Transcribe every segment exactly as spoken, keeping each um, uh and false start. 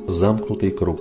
Замкнутый круг.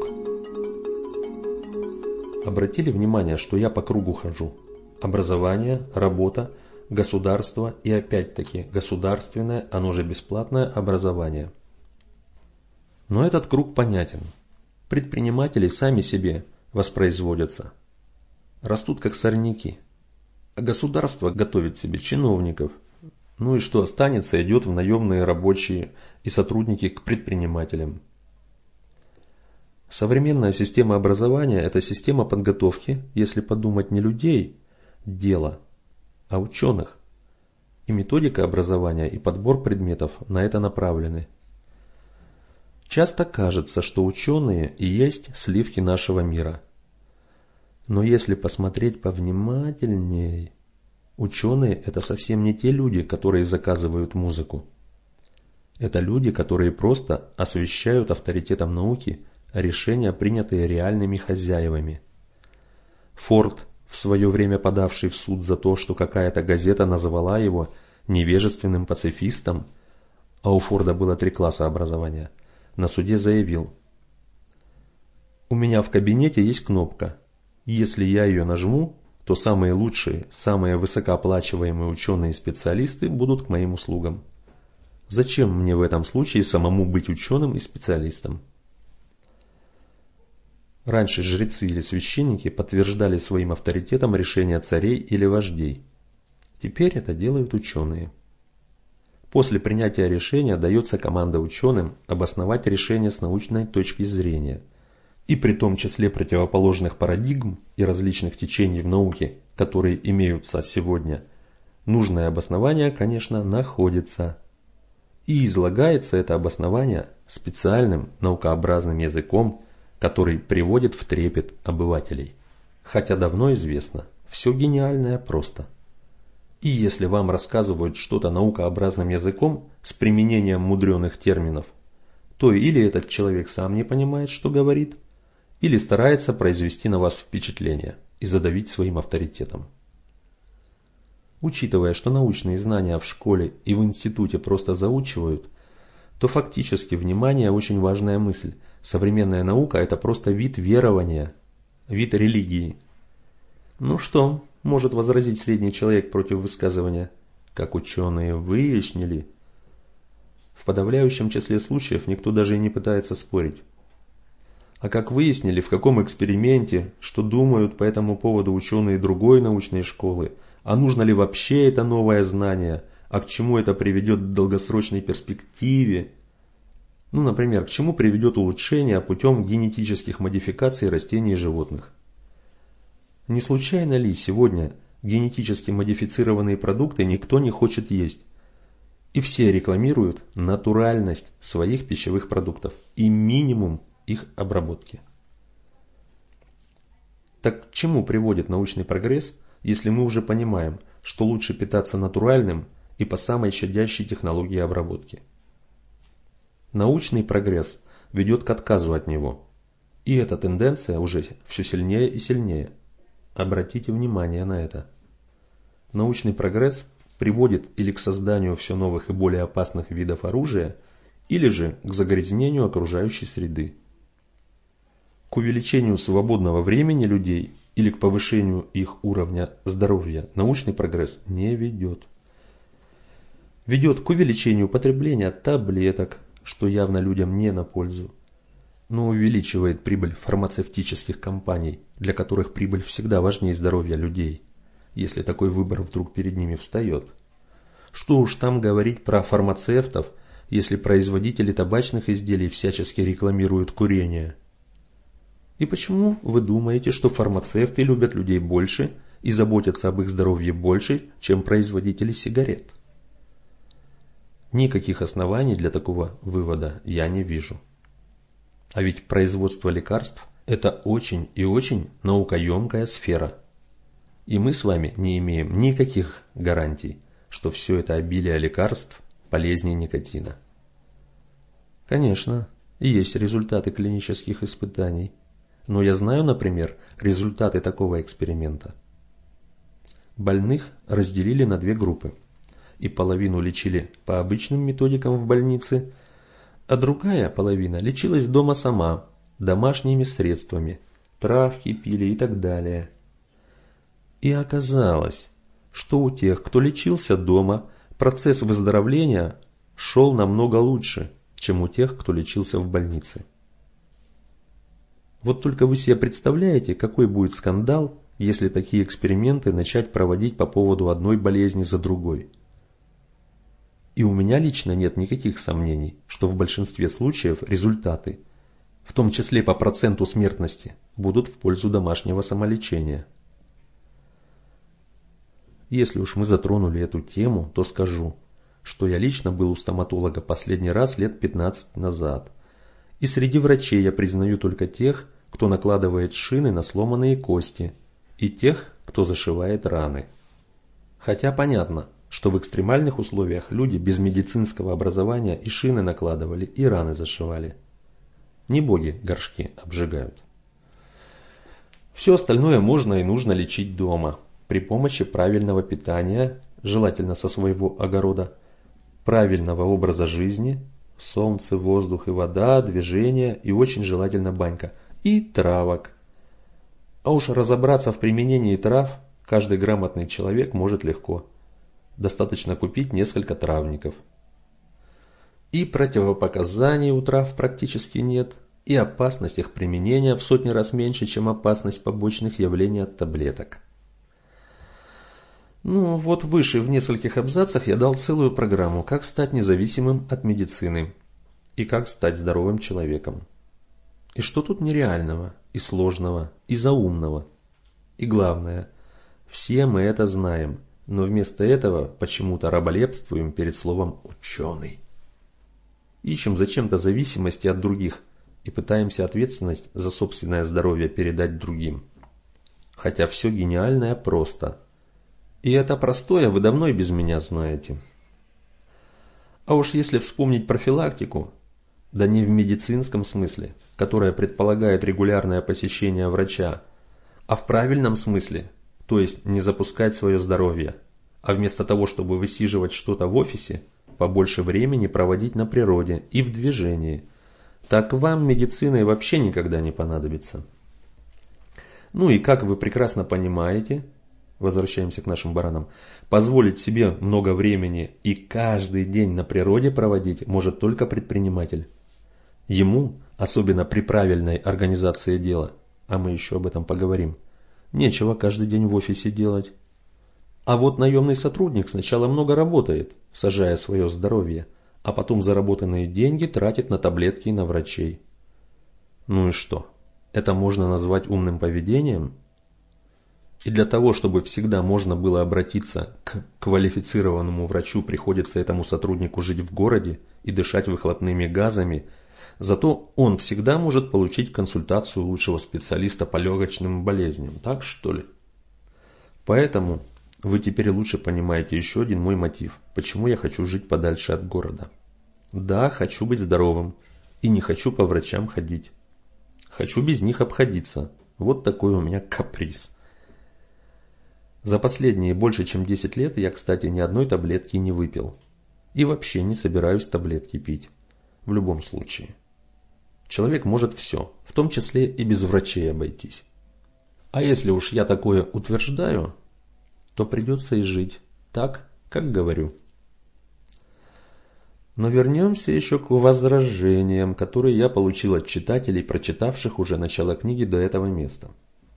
Обратили внимание, что я по кругу хожу? Образование, работа, государство и опять-таки государственное, оно же бесплатное образование. Но этот круг понятен. Предприниматели сами себе воспроизводятся. Растут как сорняки. А государство готовит себе чиновников. Ну и что останется, идет в наемные рабочие и сотрудники к предпринимателям. Современная система образования – это система подготовки, если подумать, не людей, дела, а ученых. И методика образования и подбор предметов на это направлены. Часто кажется, что ученые и есть сливки нашего мира. Но если посмотреть повнимательней, ученые – это совсем не те люди, которые заказывают музыку. Это люди, которые просто освещают авторитетом науки решения, принятые реальными хозяевами. Форд, в свое время подавший в суд за то, что какая-то газета назвала его невежественным пацифистом, а у Форда было три класса образования, на суде заявил: «У меня в кабинете есть кнопка. Если я ее нажму, то самые лучшие, самые высокооплачиваемые ученые и специалисты будут к моим услугам. Зачем мне в этом случае самому быть ученым и специалистом?» Раньше жрецы или священники подтверждали своим авторитетом решения царей или вождей. Теперь это делают ученые. После принятия решения дается команда ученым обосновать решение с научной точки зрения. И при том числе противоположных парадигм и различных течений в науке, которые имеются сегодня, нужное обоснование, конечно, находится. И излагается это обоснование специальным наукообразным языком, который приводит в трепет обывателей. Хотя давно известно, все гениальное просто. И если вам рассказывают что-то наукообразным языком с применением мудреных терминов, то или этот человек сам не понимает, что говорит, или старается произвести на вас впечатление и задавить своим авторитетом. Учитывая, что научные знания в школе и в институте просто заучивают, то фактически, внимание, очень важная мысль. Современная наука – это просто вид верования, вид религии. Ну что, может возразить средний человек против высказывания, как ученые выяснили? В подавляющем числе случаев никто даже и не пытается спорить. А как выяснили, в каком эксперименте, что думают по этому поводу ученые другой научной школы, а нужно ли вообще это новое знание, а к чему это приведет в долгосрочной перспективе? Ну, например, к чему приведет улучшение путем генетических модификаций растений и животных? Не случайно ли сегодня генетически модифицированные продукты никто не хочет есть? И все рекламируют натуральность своих пищевых продуктов и минимум их обработки. Так к чему приводит научный прогресс, если мы уже понимаем, что лучше питаться натуральным и по самой щадящей технологии обработки? Научный прогресс ведет к отказу от него. И эта тенденция уже все сильнее и сильнее. Обратите внимание на это. Научный прогресс приводит или к созданию все новых и более опасных видов оружия, или же к загрязнению окружающей среды. К увеличению свободного времени людей или к повышению их уровня здоровья научный прогресс не ведет. Ведет к увеличению потребления таблеток, что явно людям не на пользу, но увеличивает прибыль фармацевтических компаний, для которых прибыль всегда важнее здоровья людей, если такой выбор вдруг перед ними встает. Что уж там говорить про фармацевтов, если производители табачных изделий всячески рекламируют курение. И почему вы думаете, что фармацевты любят людей больше и заботятся об их здоровье больше, чем производители сигарет? Никаких оснований для такого вывода я не вижу. А ведь производство лекарств – это очень и очень наукоемкая сфера. И мы с вами не имеем никаких гарантий, что все это обилие лекарств полезнее никотина. Конечно, есть результаты клинических испытаний, но я знаю, например, результаты такого эксперимента. Больных разделили на две группы. И половину лечили по обычным методикам в больнице, А другая половина лечилась дома сама, домашними средствами, травки пили и так далее. И оказалось, что у тех, кто лечился дома, процесс выздоровления шел намного лучше, чем у тех, кто лечился в больнице. Вот только вы себе представляете, какой будет скандал, если такие эксперименты начать проводить по поводу одной болезни за другой. И у меня лично нет никаких сомнений, что в большинстве случаев результаты, в том числе по проценту смертности, будут в пользу домашнего самолечения. Если уж мы затронули эту тему, то скажу, что я лично был у стоматолога последний раз лет пятнадцать назад. И среди врачей я признаю только тех, кто накладывает шины на сломанные кости, и тех, кто зашивает раны. Хотя понятно, что в экстремальных условиях люди без медицинского образования и шины накладывали, и раны зашивали. Не боги горшки обжигают. Все остальное можно и нужно лечить дома, при помощи правильного питания, желательно со своего огорода, правильного образа жизни, солнце, воздух и вода, движение и очень желательно банька, и травок. А уж разобраться в применении трав каждый грамотный человек может легко. Достаточно купить несколько травников. И противопоказаний у трав практически нет, и опасность их применения в сотни раз меньше, чем опасность побочных явлений от таблеток. Ну вот выше в нескольких абзацах я дал целую программу, как стать независимым от медицины и как стать здоровым человеком. И что тут нереального, и сложного, и заумного? И главное, все мы это знаем, но вместо этого почему-то раболепствуем перед словом «ученый». Ищем зачем-то зависимости от других и пытаемся ответственность за собственное здоровье передать другим. Хотя все гениальное просто. И это простое вы давно и без меня знаете. А уж если вспомнить профилактику, да не в медицинском смысле, которая предполагает регулярное посещение врача, а в правильном смысле, то есть не запускать свое здоровье, а вместо того, чтобы высиживать что-то в офисе, побольше времени проводить на природе и в движении, так вам медицина и вообще никогда не понадобится. Ну и как вы прекрасно понимаете, возвращаемся к нашим баранам, позволить себе много времени и каждый день на природе проводить может только предприниматель. Ему, особенно при правильной организации дела, а мы еще об этом поговорим, нечего каждый день в офисе делать. А вот наемный сотрудник сначала много работает, сажая свое здоровье, а потом заработанные деньги тратит на таблетки и на врачей. Ну и что? Это можно назвать умным поведением? И для того, чтобы всегда можно было обратиться к квалифицированному врачу, приходится этому сотруднику жить в городе и дышать выхлопными газами, зато он всегда может получить консультацию лучшего специалиста по легочным болезням, так что ли? Поэтому вы теперь лучше понимаете еще один мой мотив, почему я хочу жить подальше от города. Да, хочу быть здоровым и не хочу по врачам ходить. Хочу без них обходиться. Вот такой у меня каприз. За последние больше чем десять лет я, кстати, ни одной таблетки не выпил. И вообще не собираюсь таблетки пить. В любом случае. Человек может все, в том числе и без врачей обойтись. А если уж я такое утверждаю, то придется и жить так, как говорю. Но вернемся еще к возражениям, которые я получил от читателей, прочитавших уже начало книги до этого места.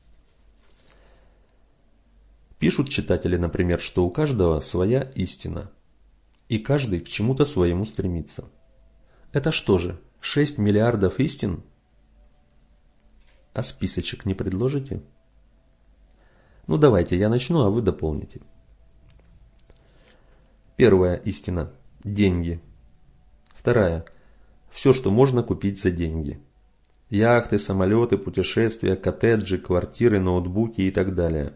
Пишут читатели, например, что у каждого своя истина, и каждый к чему-то своему стремится. Это что же, шесть миллиардов истин? А списочек не предложите? Ну давайте, я начну, а вы дополните. Первая истина – деньги. Вторая – все, что можно купить за деньги. Яхты, самолеты, путешествия, коттеджи, квартиры, ноутбуки и так далее.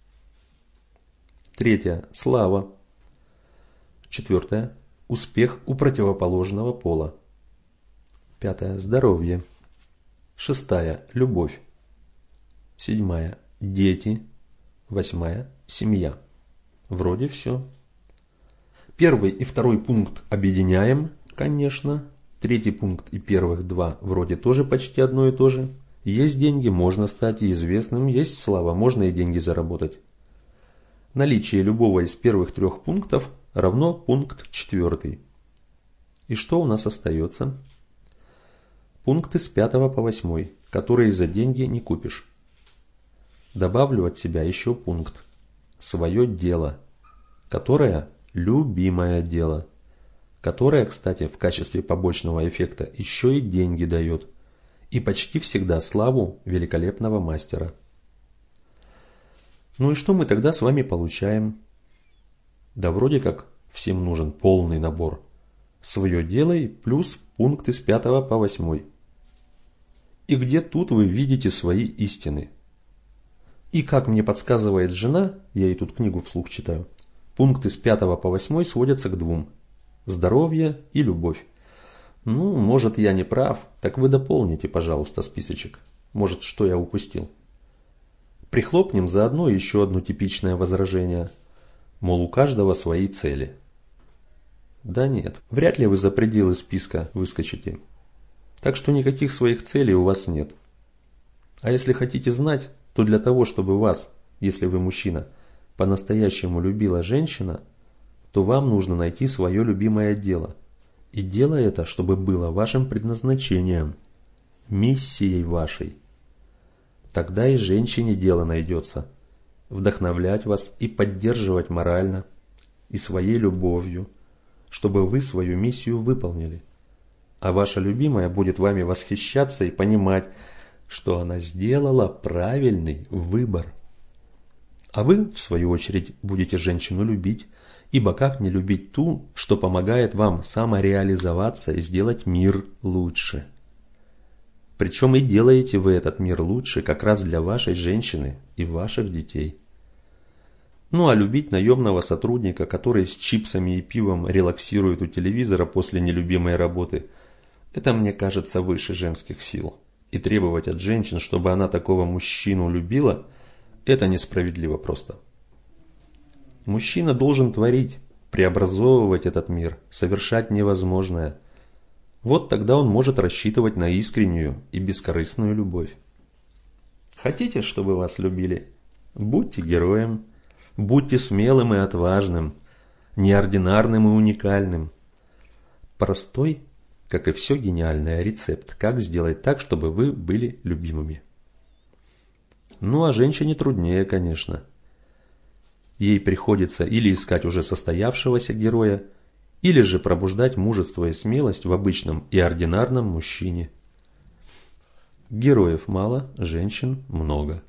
Третья – слава. Четвертая – успех у противоположного пола. Пятая – здоровье. Шестая – любовь. Седьмая – дети. Восьмая – семья. Вроде все. Первый и второй пункт объединяем, конечно, Третий пункт и первых два вроде тоже почти одно и то же. Есть деньги, можно стать и известным, есть слава, можно и деньги заработать. Наличие любого из первых трех пунктов равно пункт четвертый. И что у нас остается? Пункты с пятого по восьмой, которые за деньги не купишь. Добавлю от себя еще пункт. Свое дело, которое любимое дело, которое, кстати, в качестве побочного эффекта еще и деньги дает, и почти всегда славу великолепного мастера. Ну и что мы тогда с вами получаем? Да вроде как всем нужен полный набор. Свое делай плюс пункты с пятого по восьмой. И где тут вы видите свои истины? И как мне подсказывает жена, я ей тут книгу вслух читаю, пункты с пятого по восьмой сводятся к двум. Здоровье и любовь. Ну, может, я не прав, так вы дополните, пожалуйста, списочек. Может, что я упустил. Прихлопнем заодно еще одно типичное возражение. Мол, у каждого свои цели. Да нет, вряд ли вы за пределы списка выскочите. Так что никаких своих целей у вас нет. А если хотите знать, то для того, чтобы вас, если вы мужчина, по-настоящему любила женщина, то вам нужно найти свое любимое дело. И дело это, чтобы было вашим предназначением, миссией вашей. Тогда и женщине дело найдется. Вдохновлять вас и поддерживать морально, и своей любовью, чтобы вы свою миссию выполнили. А ваша любимая будет вами восхищаться и понимать, что она сделала правильный выбор. А вы, в свою очередь, будете женщину любить, ибо как не любить ту, что помогает вам самореализоваться и сделать мир лучше. Причем и делаете вы этот мир лучше как раз для вашей женщины и ваших детей. Ну а любить наемного сотрудника, который с чипсами и пивом релаксирует у телевизора после нелюбимой работы, это, мне кажется, выше женских сил. И требовать от женщин, чтобы она такого мужчину любила, это несправедливо просто. Мужчина должен творить, преобразовывать этот мир, совершать невозможное. Вот тогда он может рассчитывать на искреннюю и бескорыстную любовь. Хотите, чтобы вас любили? Будьте героем, будьте смелым и отважным, неординарным и уникальным. Простой, как и все гениальное, рецепт, как сделать так, чтобы вы были любимыми. Ну а женщине труднее, конечно. Ей приходится или искать уже состоявшегося героя, или же пробуждать мужество и смелость в обычном и ординарном мужчине. Героев мало, женщин много.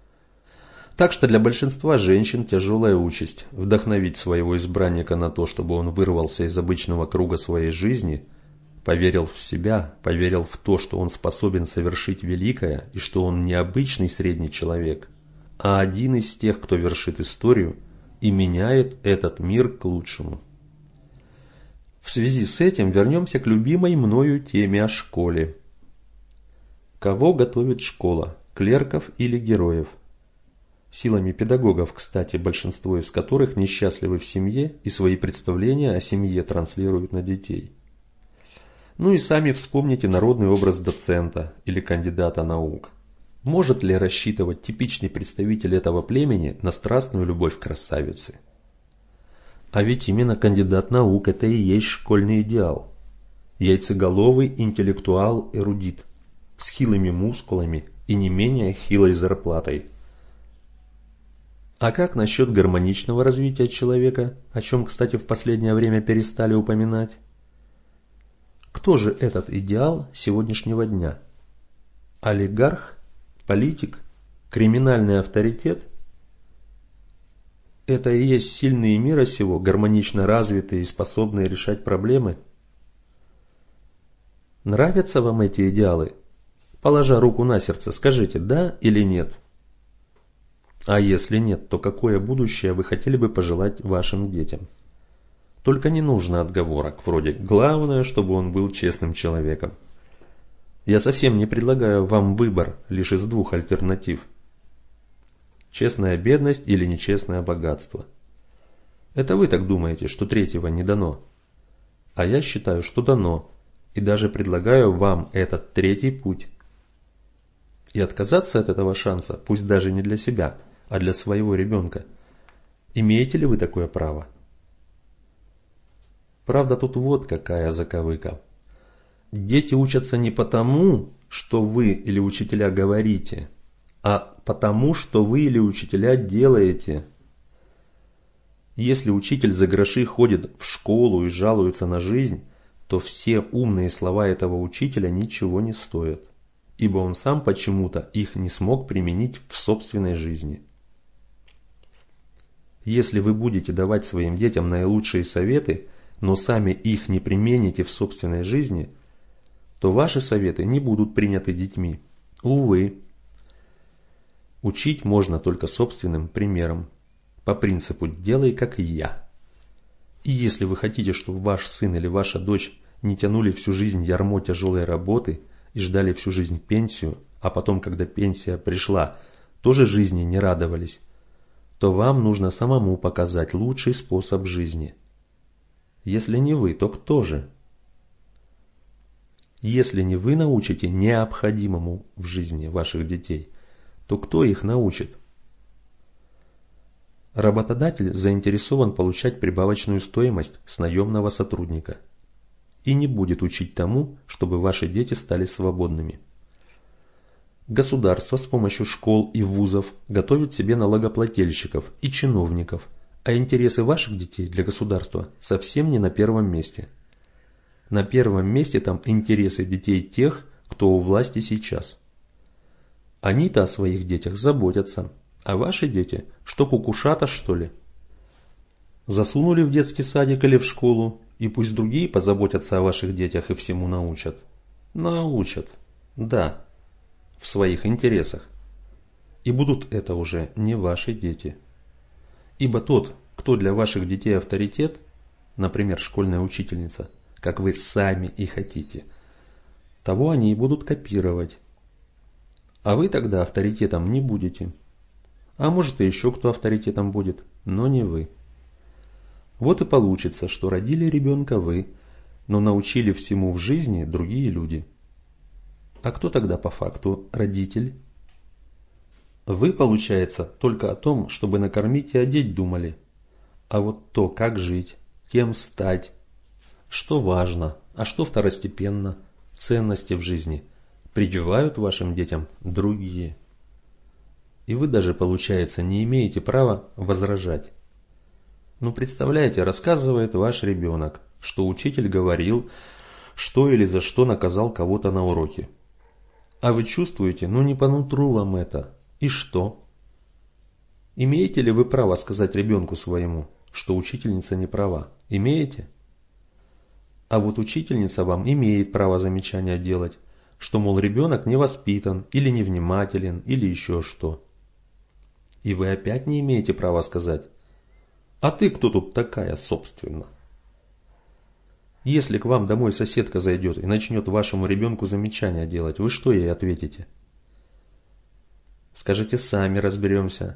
Так что для большинства женщин тяжелая участь – вдохновить своего избранника на то, чтобы он вырвался из обычного круга своей жизни, поверил в себя, поверил в то, что он способен совершить великое и что он не обычный средний человек, а один из тех, кто вершит историю и меняет этот мир к лучшему. В связи с этим вернемся к любимой мною теме о школе. Кого готовит школа, клерков или героев? Силами педагогов, кстати, большинство из которых несчастливы в семье и свои представления о семье транслируют на детей. Ну и сами вспомните народный образ доцента или кандидата наук. Может ли рассчитывать типичный представитель этого племени на страстную любовь красавицы? А ведь именно кандидат наук – это и есть школьный идеал. Яйцеголовый интеллектуал-эрудит с хилыми мускулами и не менее хилой зарплатой. А как насчет гармоничного развития человека, о чем, кстати, в последнее время перестали упоминать? Кто же этот идеал сегодняшнего дня? Олигарх? Политик? Криминальный авторитет? Это и есть сильные мира сего, гармонично развитые и способные решать проблемы? Нравятся вам эти идеалы? Положа руку на сердце, скажите «да» или «нет». А если нет, то какое будущее вы хотели бы пожелать вашим детям? Только не нужно отговорок, вроде «главное, чтобы он был честным человеком». Я совсем не предлагаю вам выбор лишь из двух альтернатив. Честная бедность или нечестное богатство. Это вы так думаете, что третьего не дано. А я считаю, что дано. и даже предлагаю вам этот третий путь. И отказаться от этого шанса, пусть даже не для себя, а для своего ребенка. Имеете ли вы такое право? Правда, тут вот какая заковыка. Дети учатся не потому, что вы или учителя говорите, а потому, что вы или учителя делаете. Если учитель за гроши ходит в школу и жалуется на жизнь, то все умные слова этого учителя ничего не стоят, ибо он сам почему-то их не смог применить в собственной жизни. Если вы будете давать своим детям наилучшие советы, но сами их не примените в собственной жизни, то ваши советы не будут приняты детьми. Увы. Учить можно только собственным примером, по принципу «делай как я». И если вы хотите, чтобы ваш сын или ваша дочь не тянули всю жизнь ярмо тяжелой работы и ждали всю жизнь пенсию, а потом, когда пенсия пришла, тоже жизни не радовались, то вам нужно самому показать лучший способ жизни. Если не вы, то кто же? Если не вы научите необходимому в жизни ваших детей, то кто их научит? Работодатель заинтересован получать прибавочную стоимость с наемного сотрудника и не будет учить тому, чтобы ваши дети стали свободными. Государство с помощью школ и вузов готовит себе налогоплательщиков и чиновников, а интересы ваших детей для государства совсем не на первом месте. На первом месте там интересы детей тех, кто у власти сейчас. Они-то о своих детях заботятся, а ваши дети, что кукушата, что ли? Засунули в детский садик или в школу, и пусть другие позаботятся о ваших детях и всему научат. Научат, да, в своих интересах. И будут это уже не ваши дети. Ибо тот, кто для ваших детей авторитет, например, школьная учительница, как вы сами и хотите, того они и будут копировать. А вы тогда авторитетом не будете. А может и еще кто авторитетом будет, но не вы. Вот и получится, что родили ребенка вы, но научили всему в жизни другие люди. А кто тогда по факту родитель? Вы, получается, только о том, чтобы накормить и одеть думали. А вот то, как жить, кем стать, что важно, а что второстепенно, ценности в жизни, прививают вашим детям другие. И вы даже, получается, не имеете права возражать. Ну, представляете, рассказывает ваш ребенок, что учитель говорил, что или за что наказал кого-то на уроке. А вы чувствуете, ну не по нутру вам это. И что? Имеете ли вы право сказать ребенку своему, что учительница не права? Имеете? А вот учительница вам имеет право замечания делать, что, мол, ребенок не воспитан, или невнимателен, или еще что. И вы опять не имеете права сказать: а ты кто тут такая, собственно? Если к вам домой соседка зайдет и начнет вашему ребенку замечания делать, вы что ей ответите? Скажите: сами разберемся.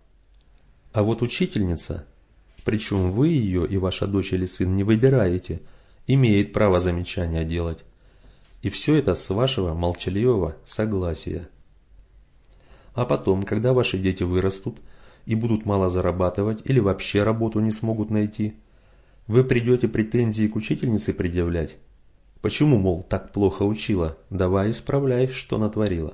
А вот учительница, причем вы ее и ваша дочь или сын не выбираете, имеет право замечания делать. И все это с вашего молчаливого согласия. А потом, когда ваши дети вырастут и будут мало зарабатывать или вообще работу не смогут найти, вы придете претензии к учительнице предъявлять. Почему, мол, так плохо учила? Давай исправляй, что натворила.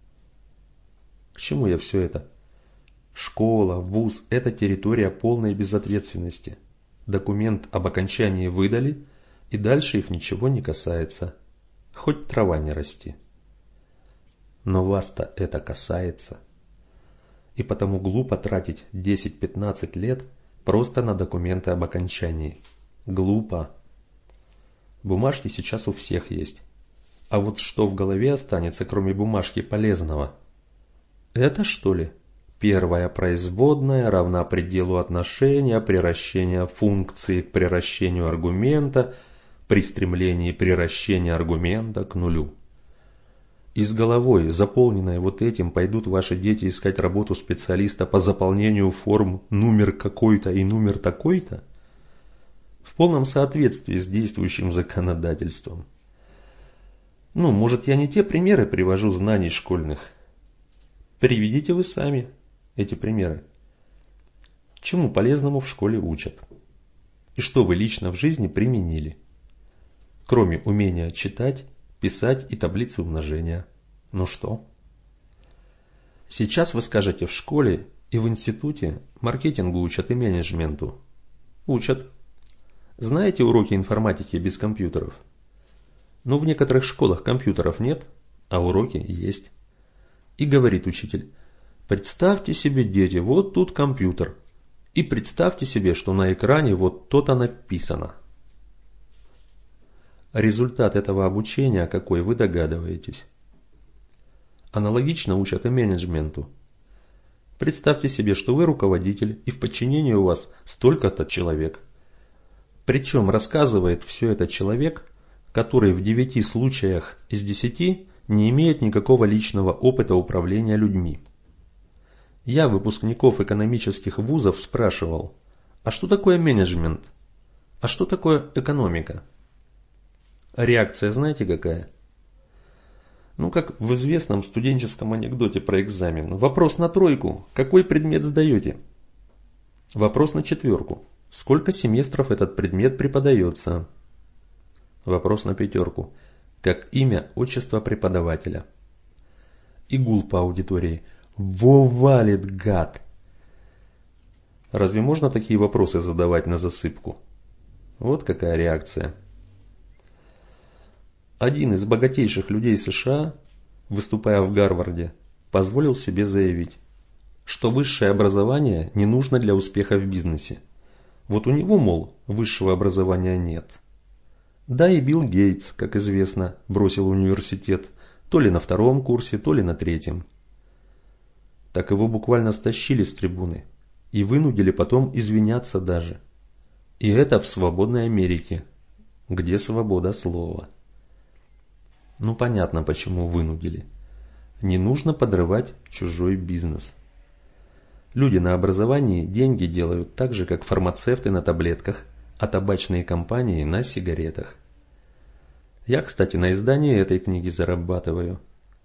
К чему я все это? Школа, вуз – это территория полной безответственности. Документ об окончании выдали, и дальше их ничего не касается. Хоть трава не расти. Но вас-то это касается. И потому глупо тратить десять-пятнадцать лет просто на документы об окончании. Глупо. Бумажки сейчас у всех есть. А вот что в голове останется, кроме бумажки, полезного? Это, что ли? Первая производная равна пределу отношения приращения функции к приращению аргумента при стремлении приращения аргумента к нулю. И с головой, заполненной вот этим, пойдут ваши дети искать работу специалиста по заполнению форм номер какой-то и номер такой-то? В полном соответствии с действующим законодательством. Ну, может, я не те примеры привожу знаний школьных. Приведите вы сами эти примеры. Чему полезному в школе учат? И что вы лично в жизни применили? Кроме умения читать, писать и таблицы умножения. Ну что? Сейчас вы скажете, в школе и в институте маркетингу учат и менеджменту. Учат. Знаете уроки информатики без компьютеров? Но в некоторых школах компьютеров нет, а уроки есть. И говорит учитель: представьте себе, дети, вот тут компьютер. И представьте себе, что на экране вот то-то написано. Результат этого обучения какой, вы догадываетесь? Аналогично учат и менеджменту. Представьте себе, что вы руководитель, и в подчинении у вас столько-то человек. Причем рассказывает все это человек, который в девяти случаях из десяти не имеет никакого личного опыта управления людьми. Я выпускников экономических вузов спрашивал: а что такое менеджмент? А что такое экономика? Реакция знаете какая? Ну, как в известном студенческом анекдоте про экзамен. Вопрос на тройку: какой предмет сдаете? Вопрос на четверку: сколько семестров этот предмет преподается? Вопрос на пятерку: как имя, отчество преподавателя? И гул по аудитории: во валит, гад! Разве можно такие вопросы задавать на засыпку? Вот какая реакция. Один из богатейших людей США, выступая в Гарварде, позволил себе заявить, что высшее образование не нужно для успеха в бизнесе. Вот у него, мол, высшего образования нет. Да и Билл Гейтс, как известно, бросил университет то ли на втором курсе, то ли на третьем. Так его буквально стащили с трибуны и вынудили потом извиняться даже. И это в свободной Америке, где свобода слова. Ну понятно, почему вынудили. Не нужно подрывать чужой бизнес. Люди на образовании деньги делают так же, как фармацевты на таблетках, а табачные компании на сигаретах. Я, кстати, на издании этой книги зарабатываю.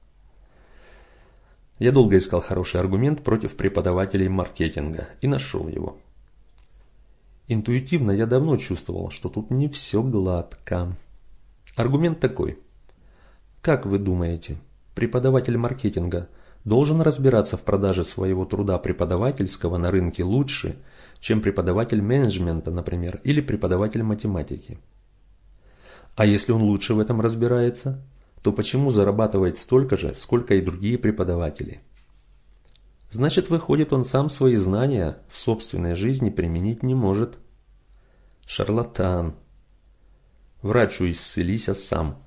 Я долго искал хороший аргумент против преподавателей маркетинга и нашел его. Интуитивно я давно чувствовал, что тут не все гладко. Аргумент такой. Как вы думаете, преподаватель маркетинга должен разбираться в продаже своего труда преподавательского на рынке лучше, чем преподаватель менеджмента, например, или преподаватель математики? А если он лучше в этом разбирается, то почему зарабатывает столько же, сколько и другие преподаватели? Значит, выходит, он сам свои знания в собственной жизни применить не может. Шарлатан. Врачу исцелися сам.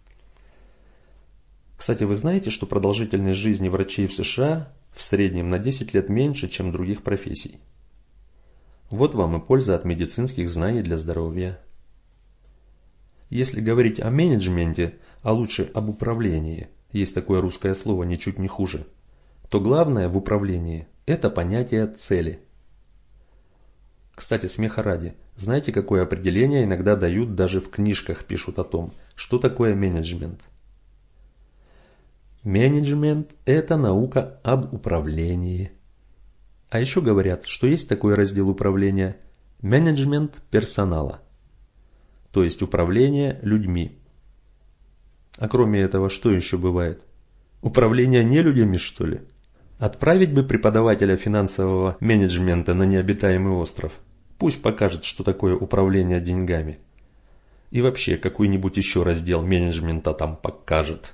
Кстати, вы знаете, что продолжительность жизни врачей в США в среднем на десять лет меньше, чем других профессий? Вот вам и польза от медицинских знаний для здоровья. Если говорить о менеджменте, а лучше об управлении, есть такое русское слово ничуть не хуже, то главное в управлении – это понятие цели. Кстати, смеха ради, знаете, какое определение иногда дают, даже в книжках пишут о том, что такое менеджмент? Менеджмент – это наука об управлении. А еще говорят, что есть такой раздел управления – менеджмент персонала. То есть управление людьми. А кроме этого, что еще бывает? Управление не людьми, что ли? Отправить бы преподавателя финансового менеджмента на необитаемый остров. Пусть покажет, что такое управление деньгами. И вообще, какой-нибудь еще раздел менеджмента там покажет.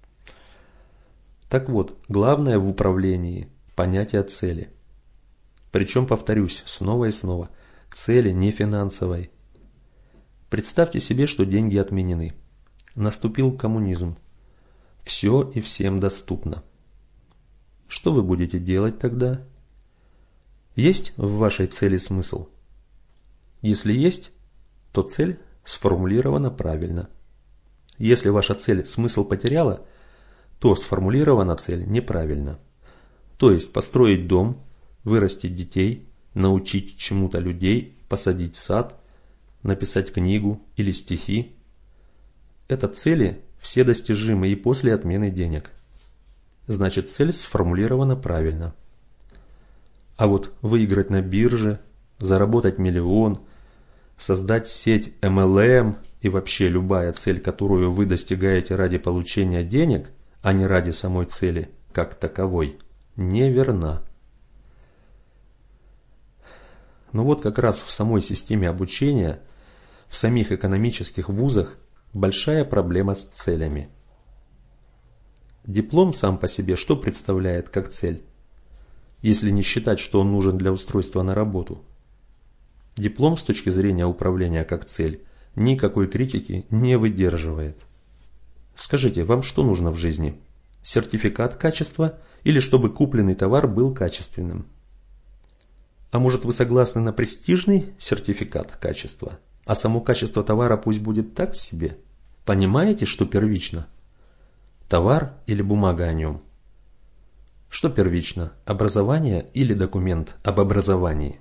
Так вот, главное в управлении – понятие цели. Причем, повторюсь, снова и снова, цели не финансовой. Представьте себе, что деньги отменены. Наступил коммунизм. Все и всем доступно. Что вы будете делать тогда? Есть в вашей цели смысл? Если есть, то цель сформулирована правильно. Если ваша цель смысл потеряла, то сформулирована цель неправильно. То есть построить дом, вырастить детей, научить чему-то людей, посадить сад, написать книгу или стихи. Это цели, все достижимы и после отмены денег. Значит, цель сформулирована правильно. А вот выиграть на бирже, заработать миллион, создать сеть эм эл эм и вообще любая цель, которую вы достигаете ради получения денег, а не ради самой цели как таковой, неверна. Но вот как раз в самой системе обучения, в самих экономических вузах большая проблема с целями. Диплом сам по себе что представляет как цель, если не считать, что он нужен для устройства на работу? Диплом с точки зрения управления как цель никакой критики не выдерживает. Скажите, вам что нужно в жизни? Сертификат качества или чтобы купленный товар был качественным? А может, вы согласны на престижный сертификат качества, а само качество товара пусть будет так себе? Понимаете, что первично? Товар или бумага о нем? Что первично, образование или документ об образовании?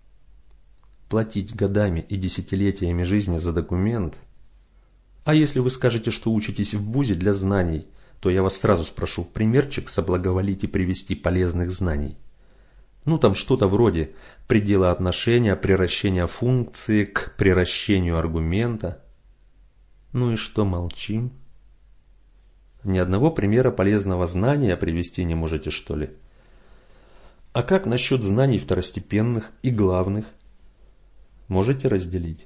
Платить годами и десятилетиями жизни за документ? А если вы скажете, что учитесь в вузе для знаний, то я вас сразу спрошу, примерчик соблаговолите привести полезных знаний. Ну там что-то вроде предела отношения, приращения функции к приращению аргумента. Ну и что молчим? Ни одного примера полезного знания привести не можете, что ли? А как насчет знаний второстепенных и главных? Можете разделить?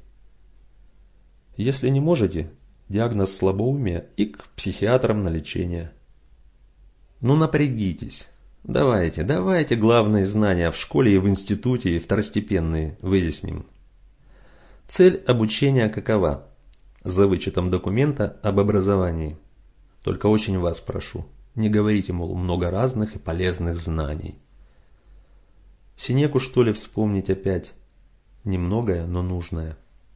Если не можете, диагноз слабоумия и к психиатрам на лечение. Ну напрягитесь. Давайте, давайте главные знания в школе и в институте, и второстепенные выясним. Цель обучения какова? За вычетом документа об образовании. Только очень вас прошу, не говорите, мол, много разных и полезных знаний. Синеку, что ли, вспомнить опять? Немногое, но нужное.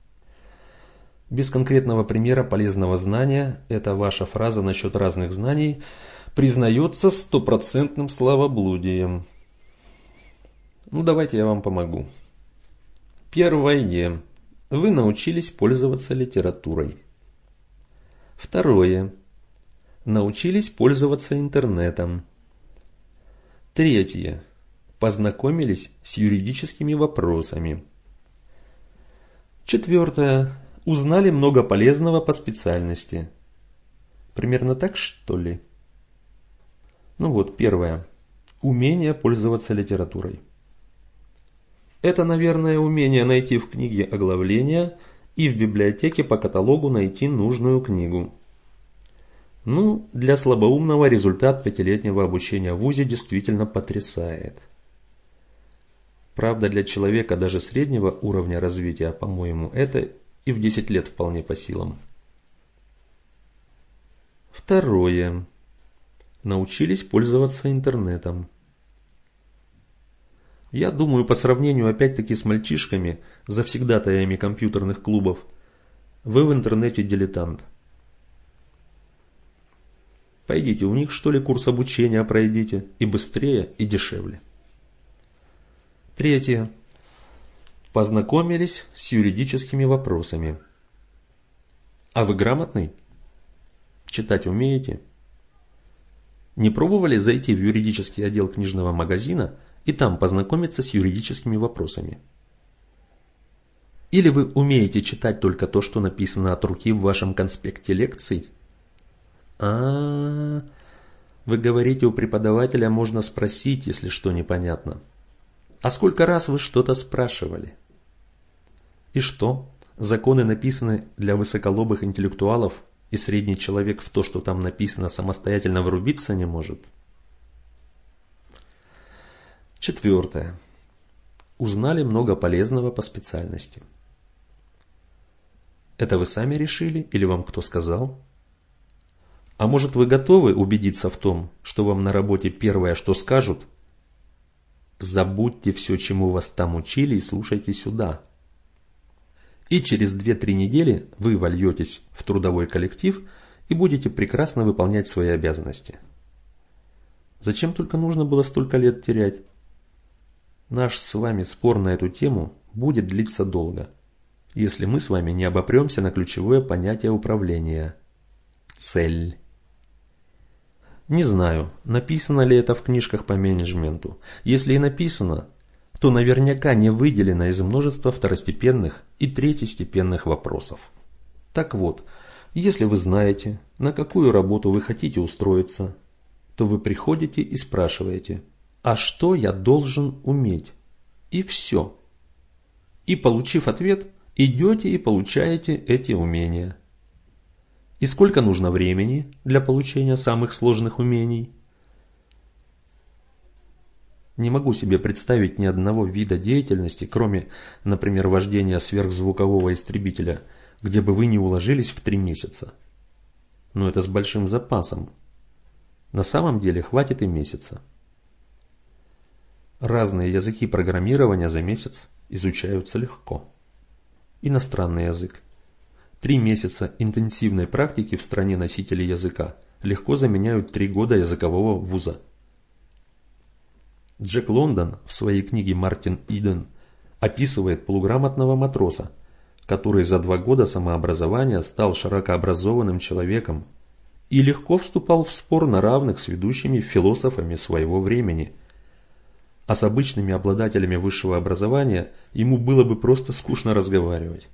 Без конкретного примера полезного знания эта ваша фраза насчет разных знаний признается стопроцентным словоблудием. Ну, давайте я вам помогу. Первое. Вы научились пользоваться литературой. Второе. Научились пользоваться интернетом. Третье. Познакомились с юридическими вопросами. Четвертое. Узнали много полезного по специальности. Примерно так, что ли? Ну вот, первое. Умение пользоваться литературой. Это, наверное, умение найти в книге оглавление и в библиотеке по каталогу найти нужную книгу. Ну, для слабоумного результат пятилетнего обучения в вузе действительно потрясает. Правда, для человека даже среднего уровня развития, по-моему, это и в десять лет вполне по силам. Второе. Научились пользоваться интернетом. Я думаю, по сравнению опять-таки с мальчишками, завсегдатаями компьютерных клубов, вы в интернете дилетант. Пойдите у них, что ли, курс обучения пройдите, и быстрее, и дешевле. Третье. Познакомились с юридическими вопросами. А вы грамотный? Читать умеете? Не пробовали зайти в юридический отдел книжного магазина и там познакомиться с юридическими вопросами? Или вы умеете читать только то, что написано от руки в вашем конспекте лекций? А, вы говорите, у преподавателя можно спросить, если что непонятно. А сколько раз вы что-то спрашивали? И что, законы написаны для высоколобых интеллектуалов, и средний человек в то, что там написано, самостоятельно врубиться не может? Четвертое. Узнали много полезного по специальности. Это вы сами решили или вам кто сказал? А может, вы готовы убедиться в том, что вам на работе первое, что скажут: забудьте все, чему вас там учили, и слушайте сюда. И через две-три недели вы вольетесь в трудовой коллектив и будете прекрасно выполнять свои обязанности. Зачем только нужно было столько лет терять? Наш с вами спор на эту тему будет длиться долго, если мы с вами не обопремся на ключевое понятие управления цель. Не знаю, написано ли это в книжках по менеджменту. Если и написано, то наверняка не выделено из множества второстепенных и третьестепенных вопросов. Так вот, если вы знаете, на какую работу вы хотите устроиться, то вы приходите и спрашиваете: а что я должен уметь? И все. И получив ответ, идете и получаете эти умения. И сколько нужно времени для получения самых сложных умений? Не могу себе представить ни одного вида деятельности, кроме, например, вождения сверхзвукового истребителя, где бы вы не уложились в три месяца. Но это с большим запасом. На самом деле хватит и месяца. Разные языки программирования за месяц изучаются легко. Иностранный язык. Три месяца интенсивной практики в стране носителей языка легко заменяют три года языкового вуза. Джек Лондон в своей книге «Мартин Иден» описывает полуграмотного матроса, который за два года самообразования стал широкообразованным человеком и легко вступал в спор на равных с ведущими философами своего времени. А с обычными обладателями высшего образования ему было бы просто скучно разговаривать.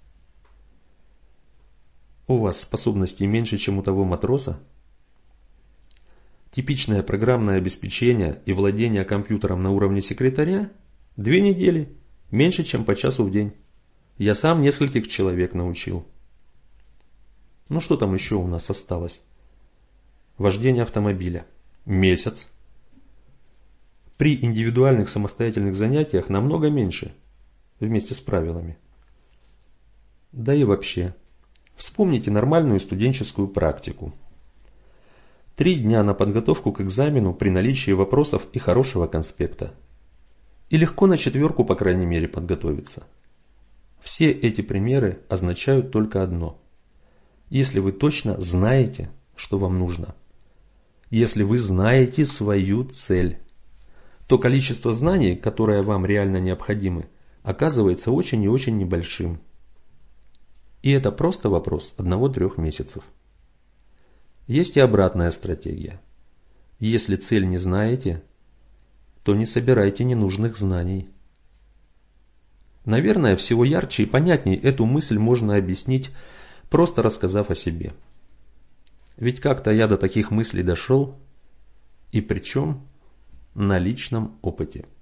У вас способностей меньше, чем у того матроса? Типичное программное обеспечение и владение компьютером на уровне секретаря – две недели, меньше, чем по часу в день. Я сам нескольких человек научил. Ну что там еще у нас осталось? Вождение автомобиля – месяц. При индивидуальных самостоятельных занятиях намного меньше, вместе с правилами. Да и вообще. Вспомните нормальную студенческую практику. Три дня на подготовку к экзамену при наличии вопросов и хорошего конспекта. И легко на четверку, по крайней мере, подготовиться. Все эти примеры означают только одно. Если вы точно знаете, что вам нужно, если вы знаете свою цель, то количество знаний, которое вам реально необходимо, оказывается очень и очень небольшим. И это просто вопрос одного-трех месяцев. Есть и обратная стратегия. Если цель не знаете, то не собирайте ненужных знаний. Наверное, всего ярче и понятней эту мысль можно объяснить, просто рассказав о себе. Ведь как-то я до таких мыслей дошел, и причем на личном опыте.